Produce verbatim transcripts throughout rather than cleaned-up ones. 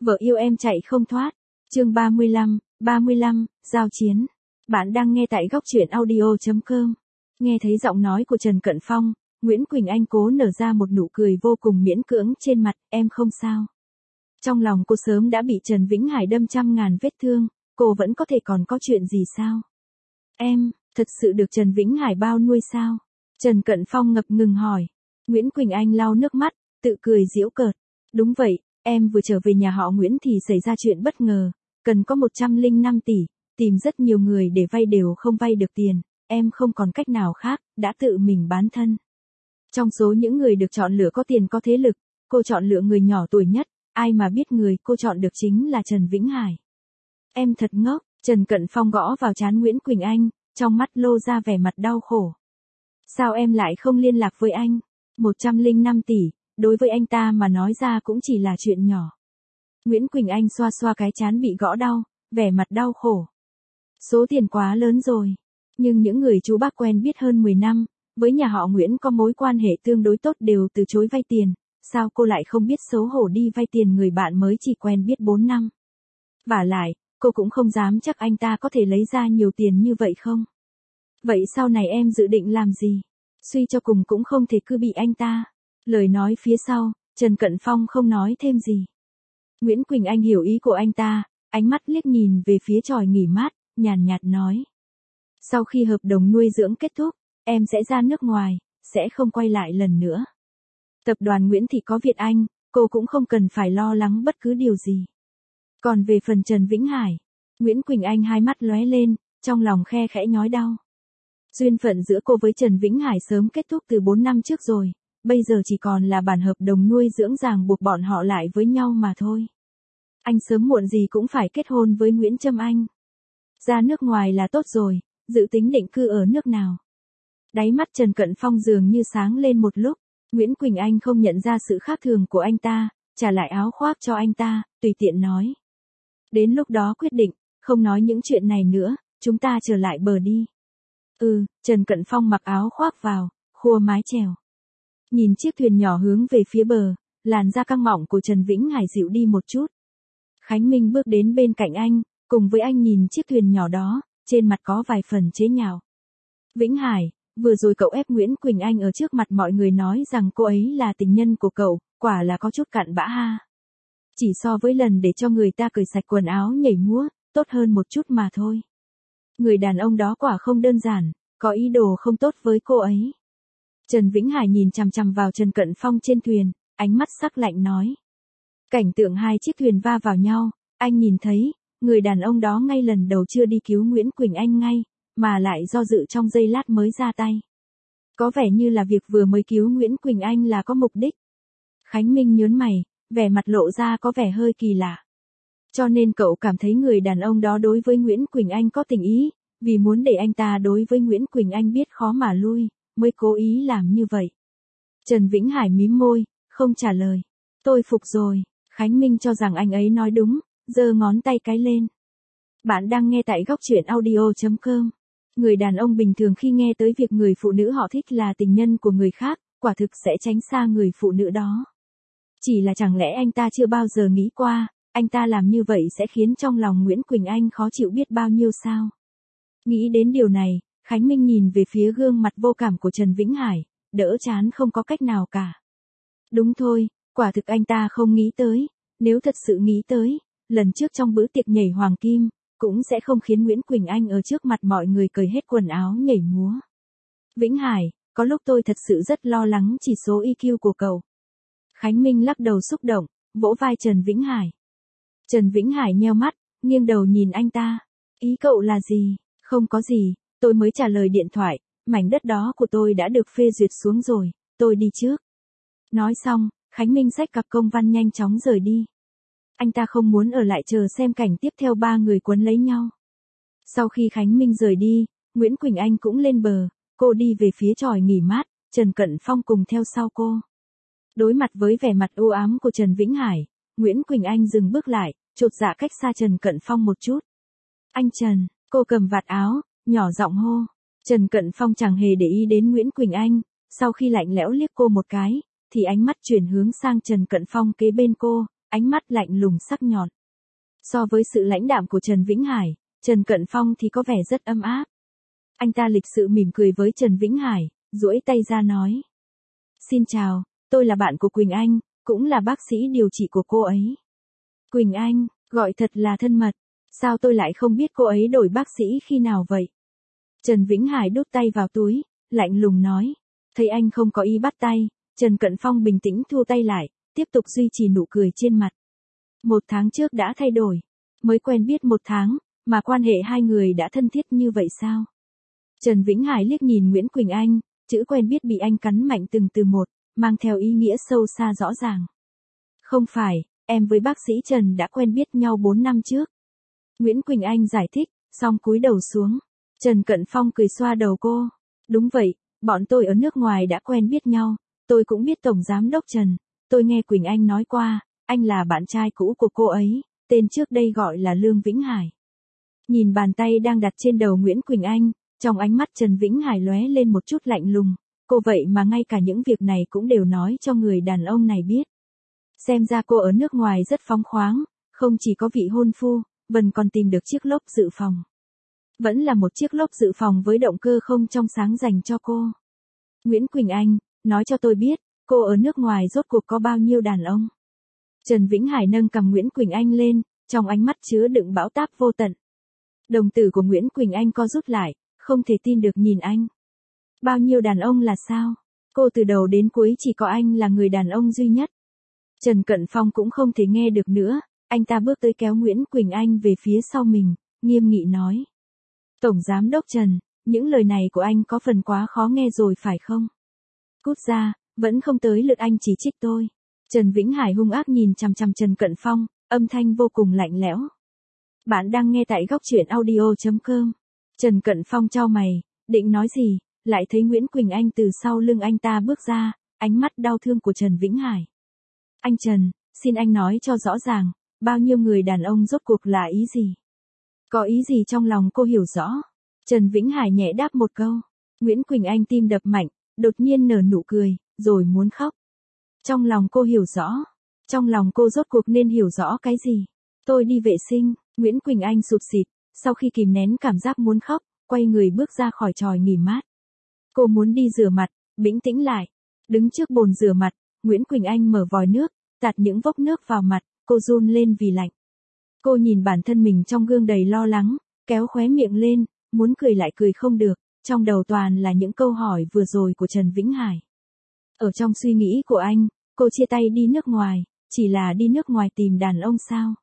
Vợ yêu em chạy không thoát. Chương ba mươi lăm, ba mươi lăm, giao chiến. Bạn đang nghe tại góc truyện audio chấm com. Nghe thấy giọng nói của Trần Cận Phong, Nguyễn Quỳnh Anh cố nở ra một nụ cười vô cùng miễn cưỡng trên mặt, em không sao. Trong lòng cô sớm đã bị Trần Vĩnh Hải đâm trăm ngàn vết thương, cô vẫn có thể còn có chuyện gì sao? Em, thật sự được Trần Vĩnh Hải bao nuôi sao? Trần Cận Phong ngập ngừng hỏi. Nguyễn Quỳnh Anh lau nước mắt, tự cười giễu cợt. Đúng vậy, em vừa trở về nhà họ Nguyễn thì xảy ra chuyện bất ngờ, cần có một trăm lẻ năm tỷ, tìm rất nhiều người để vay đều không vay được tiền, em không còn cách nào khác, đã tự mình bán thân. Trong số những người được chọn lựa có tiền có thế lực, cô chọn lựa người nhỏ tuổi nhất, ai mà biết người cô chọn được chính là Trần Vĩnh Hải. Em thật ngốc, Trần Cận Phong gõ vào trán Nguyễn Quỳnh Anh, trong mắt lô ra vẻ mặt đau khổ. Sao em lại không liên lạc với anh? một trăm lẻ năm tỷ, đối với anh ta mà nói ra cũng chỉ là chuyện nhỏ. Nguyễn Quỳnh Anh xoa xoa cái trán bị gõ đau, vẻ mặt đau khổ. Số tiền quá lớn rồi. Nhưng những người chú bác quen biết hơn mười năm, với nhà họ Nguyễn có mối quan hệ tương đối tốt đều từ chối vay tiền. Sao cô lại không biết xấu hổ đi vay tiền người bạn mới chỉ quen biết bốn năm? Vả lại, cô cũng không dám chắc anh ta có thể lấy ra nhiều tiền như vậy không? Vậy sau này em dự định làm gì? Suy cho cùng cũng không thể cứ bị anh ta. Lời nói phía sau, Trần Cận Phong không nói thêm gì. Nguyễn Quỳnh Anh hiểu ý của anh ta, ánh mắt liếc nhìn về phía chòi nghỉ mát, nhàn nhạt nói. Sau khi hợp đồng nuôi dưỡng kết thúc, em sẽ ra nước ngoài, sẽ không quay lại lần nữa. Tập đoàn Nguyễn Thị có Việt Anh, cô cũng không cần phải lo lắng bất cứ điều gì. Còn về phần Trần Vĩnh Hải, Nguyễn Quỳnh Anh hai mắt lóe lên, trong lòng khe khẽ nhói đau. Duyên phận giữa cô với Trần Vĩnh Hải sớm kết thúc từ bốn năm trước rồi, bây giờ chỉ còn là bản hợp đồng nuôi dưỡng ràng buộc bọn họ lại với nhau mà thôi. Anh sớm muộn gì cũng phải kết hôn với Nguyễn Trâm Anh. Ra nước ngoài là tốt rồi, dự tính định cư ở nước nào? Đáy mắt Trần Cận Phong dường như sáng lên một lúc, Nguyễn Quỳnh Anh không nhận ra sự khác thường của anh ta, trả lại áo khoác cho anh ta, tùy tiện nói. Đến lúc đó quyết định, không nói những chuyện này nữa, chúng ta trở lại bờ đi. Ừ, Trần Cận Phong mặc áo khoác vào, khua mái chèo. Nhìn chiếc thuyền nhỏ hướng về phía bờ, làn da căng mọng của Trần Vĩnh Hải dịu đi một chút. Khánh Minh bước đến bên cạnh anh, cùng với anh nhìn chiếc thuyền nhỏ đó, trên mặt có vài phần chế nhạo. Vĩnh Hải, vừa rồi cậu ép Nguyễn Quỳnh Anh ở trước mặt mọi người nói rằng cô ấy là tình nhân của cậu, quả là có chút cặn bã ha. Chỉ so với lần để cho người ta cởi sạch quần áo nhảy múa, tốt hơn một chút mà thôi. Người đàn ông đó quả không đơn giản, có ý đồ không tốt với cô ấy. Trần Vĩnh Hải nhìn chằm chằm vào Trần Cận Phong trên thuyền, ánh mắt sắc lạnh nói. Cảnh tượng hai chiếc thuyền va vào nhau, anh nhìn thấy, người đàn ông đó ngay lần đầu chưa đi cứu Nguyễn Quỳnh Anh ngay, mà lại do dự trong giây lát mới ra tay. Có vẻ như là việc vừa mới cứu Nguyễn Quỳnh Anh là có mục đích. Khánh Minh nhớn mày, vẻ mặt lộ ra có vẻ hơi kỳ lạ. Cho nên cậu cảm thấy người đàn ông đó đối với Nguyễn Quỳnh Anh có tình ý, vì muốn để anh ta đối với Nguyễn Quỳnh Anh biết khó mà lui, mới cố ý làm như vậy. Trần Vĩnh Hải mím môi, không trả lời. Tôi phục rồi, Khánh Minh cho rằng anh ấy nói đúng, giơ ngón tay cái lên. Bạn đang nghe tại góc truyện audio chấm com. Người đàn ông bình thường khi nghe tới việc người phụ nữ họ thích là tình nhân của người khác, quả thực sẽ tránh xa người phụ nữ đó. Chỉ là chẳng lẽ anh ta chưa bao giờ nghĩ qua, anh ta làm như vậy sẽ khiến trong lòng Nguyễn Quỳnh Anh khó chịu biết bao nhiêu sao? Nghĩ đến điều này, Khánh Minh nhìn về phía gương mặt vô cảm của Trần Vĩnh Hải, đỡ chán không có cách nào cả. Đúng thôi, quả thực anh ta không nghĩ tới, nếu thật sự nghĩ tới, lần trước trong bữa tiệc nhảy hoàng kim, cũng sẽ không khiến Nguyễn Quỳnh Anh ở trước mặt mọi người cởi hết quần áo nhảy múa. Vĩnh Hải, có lúc tôi thật sự rất lo lắng chỉ số i kiu của cậu. Khánh Minh lắc đầu xúc động, vỗ vai Trần Vĩnh Hải. Trần Vĩnh Hải nheo mắt, nghiêng đầu nhìn anh ta. Ý cậu là gì? Không có gì, tôi mới trả lời điện thoại, mảnh đất đó của tôi đã được phê duyệt xuống rồi, tôi đi trước. Nói xong, Khánh Minh xách cặp công văn nhanh chóng rời đi. Anh ta không muốn ở lại chờ xem cảnh tiếp theo ba người quấn lấy nhau. Sau khi Khánh Minh rời đi, Nguyễn Quỳnh Anh cũng lên bờ, cô đi về phía chòi nghỉ mát, Trần Cận Phong cùng theo sau cô. Đối mặt với vẻ mặt u ám của Trần Vĩnh Hải, Nguyễn Quỳnh Anh dừng bước lại, chột dạ cách xa Trần Cận Phong một chút. Anh Trần, cô cầm vạt áo, nhỏ giọng hô. Trần Cận Phong chẳng hề để ý đến Nguyễn Quỳnh Anh, sau khi lạnh lẽo liếc cô một cái, thì ánh mắt chuyển hướng sang Trần Cận Phong kế bên cô, ánh mắt lạnh lùng sắc nhọn. So với sự lãnh đạm của Trần Vĩnh Hải, Trần Cận Phong thì có vẻ rất ấm áp. Anh ta lịch sự mỉm cười với Trần Vĩnh Hải, duỗi tay ra nói. Xin chào, tôi là bạn của Quỳnh Anh, cũng là bác sĩ điều trị của cô ấy. Quỳnh Anh, gọi thật là thân mật, sao tôi lại không biết cô ấy đổi bác sĩ khi nào vậy? Trần Vĩnh Hải đút tay vào túi, lạnh lùng nói. Thấy anh không có ý bắt tay, Trần Cận Phong bình tĩnh thu tay lại, tiếp tục duy trì nụ cười trên mặt. Một tháng trước đã thay đổi, mới quen biết một tháng, mà quan hệ hai người đã thân thiết như vậy sao? Trần Vĩnh Hải liếc nhìn Nguyễn Quỳnh Anh, chữ quen biết bị anh cắn mạnh từng từ một, mang theo ý nghĩa sâu xa rõ ràng. Không phải, em với bác sĩ Trần đã quen biết nhau bốn năm trước. Nguyễn Quỳnh Anh giải thích, xong cúi đầu xuống. Trần Cận Phong cười xoa đầu cô. Đúng vậy, bọn tôi ở nước ngoài đã quen biết nhau, tôi cũng biết Tổng Giám đốc Trần, tôi nghe Quỳnh Anh nói qua, anh là bạn trai cũ của cô ấy, tên trước đây gọi là Lương Vĩnh Hải. Nhìn bàn tay đang đặt trên đầu Nguyễn Quỳnh Anh, trong ánh mắt Trần Vĩnh Hải lóe lên một chút lạnh lùng, cô vậy mà ngay cả những việc này cũng đều nói cho người đàn ông này biết. Xem ra cô ở nước ngoài rất phóng khoáng, không chỉ có vị hôn phu, vẫn còn tìm được chiếc lốp dự phòng. Vẫn là một chiếc lốp dự phòng với động cơ không trong sáng dành cho cô. Nguyễn Quỳnh Anh, nói cho tôi biết, cô ở nước ngoài rốt cuộc có bao nhiêu đàn ông? Trần Vĩnh Hải nâng cằm Nguyễn Quỳnh Anh lên, trong ánh mắt chứa đựng bão táp vô tận. Đồng tử của Nguyễn Quỳnh Anh co rút lại, không thể tin được nhìn anh. Bao nhiêu đàn ông là sao? Cô từ đầu đến cuối chỉ có anh là người đàn ông duy nhất. Trần Cận Phong cũng không thể nghe được nữa, anh ta bước tới kéo Nguyễn Quỳnh Anh về phía sau mình, nghiêm nghị nói. Tổng Giám đốc Trần, những lời này của anh có phần quá khó nghe rồi phải không? Cút ra, vẫn không tới lượt anh chỉ trích tôi. Trần Vĩnh Hải hung ác nhìn chằm chằm Trần Cận Phong, âm thanh vô cùng lạnh lẽo. Bạn đang nghe tại góc truyện audio chấm com. Trần Cận Phong chau mày, định nói gì, lại thấy Nguyễn Quỳnh Anh từ sau lưng anh ta bước ra, ánh mắt đau thương của Trần Vĩnh Hải. Anh Trần, xin anh nói cho rõ ràng, bao nhiêu người đàn ông rốt cuộc là ý gì? Có ý gì trong lòng cô hiểu rõ? Trần Vĩnh Hải nhẹ đáp một câu. Nguyễn Quỳnh Anh tim đập mạnh, đột nhiên nở nụ cười, rồi muốn khóc. Trong lòng cô hiểu rõ. Trong lòng cô rốt cuộc nên hiểu rõ cái gì? Tôi đi vệ sinh. Nguyễn Quỳnh Anh sụt sịt, sau khi kìm nén cảm giác muốn khóc, quay người bước ra khỏi chòi nghỉ mát. Cô muốn đi rửa mặt, bình tĩnh lại. Đứng trước bồn rửa mặt, Nguyễn Quỳnh Anh mở vòi nước, tạt những vốc nước vào mặt, cô run lên vì lạnh. Cô nhìn bản thân mình trong gương đầy lo lắng, kéo khóe miệng lên, muốn cười lại cười không được, trong đầu toàn là những câu hỏi vừa rồi của Trần Vĩnh Hải. Ở trong suy nghĩ của anh, cô chia tay đi nước ngoài, chỉ là đi nước ngoài tìm đàn ông sao?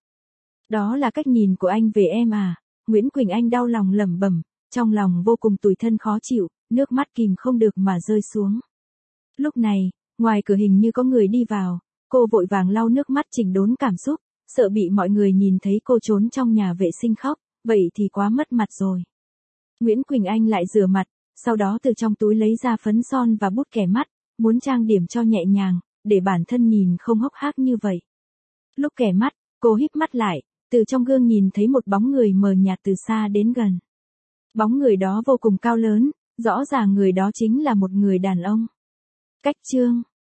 Đó là cách nhìn của anh về em à? Nguyễn Quỳnh Anh đau lòng lẩm bẩm, trong lòng vô cùng tủi thân khó chịu, nước mắt kìm không được mà rơi xuống. Lúc này, ngoài cửa hình như có người đi vào, cô vội vàng lau nước mắt chỉnh đốn cảm xúc, sợ bị mọi người nhìn thấy cô trốn trong nhà vệ sinh khóc, vậy thì quá mất mặt rồi. Nguyễn Quỳnh Anh lại rửa mặt, sau đó từ trong túi lấy ra phấn son và bút kẻ mắt, muốn trang điểm cho nhẹ nhàng, để bản thân nhìn không hốc hác như vậy. Lúc kẻ mắt, cô híp mắt lại, từ trong gương nhìn thấy một bóng người mờ nhạt từ xa đến gần. Bóng người đó vô cùng cao lớn, rõ ràng người đó chính là một người đàn ông. Cách chương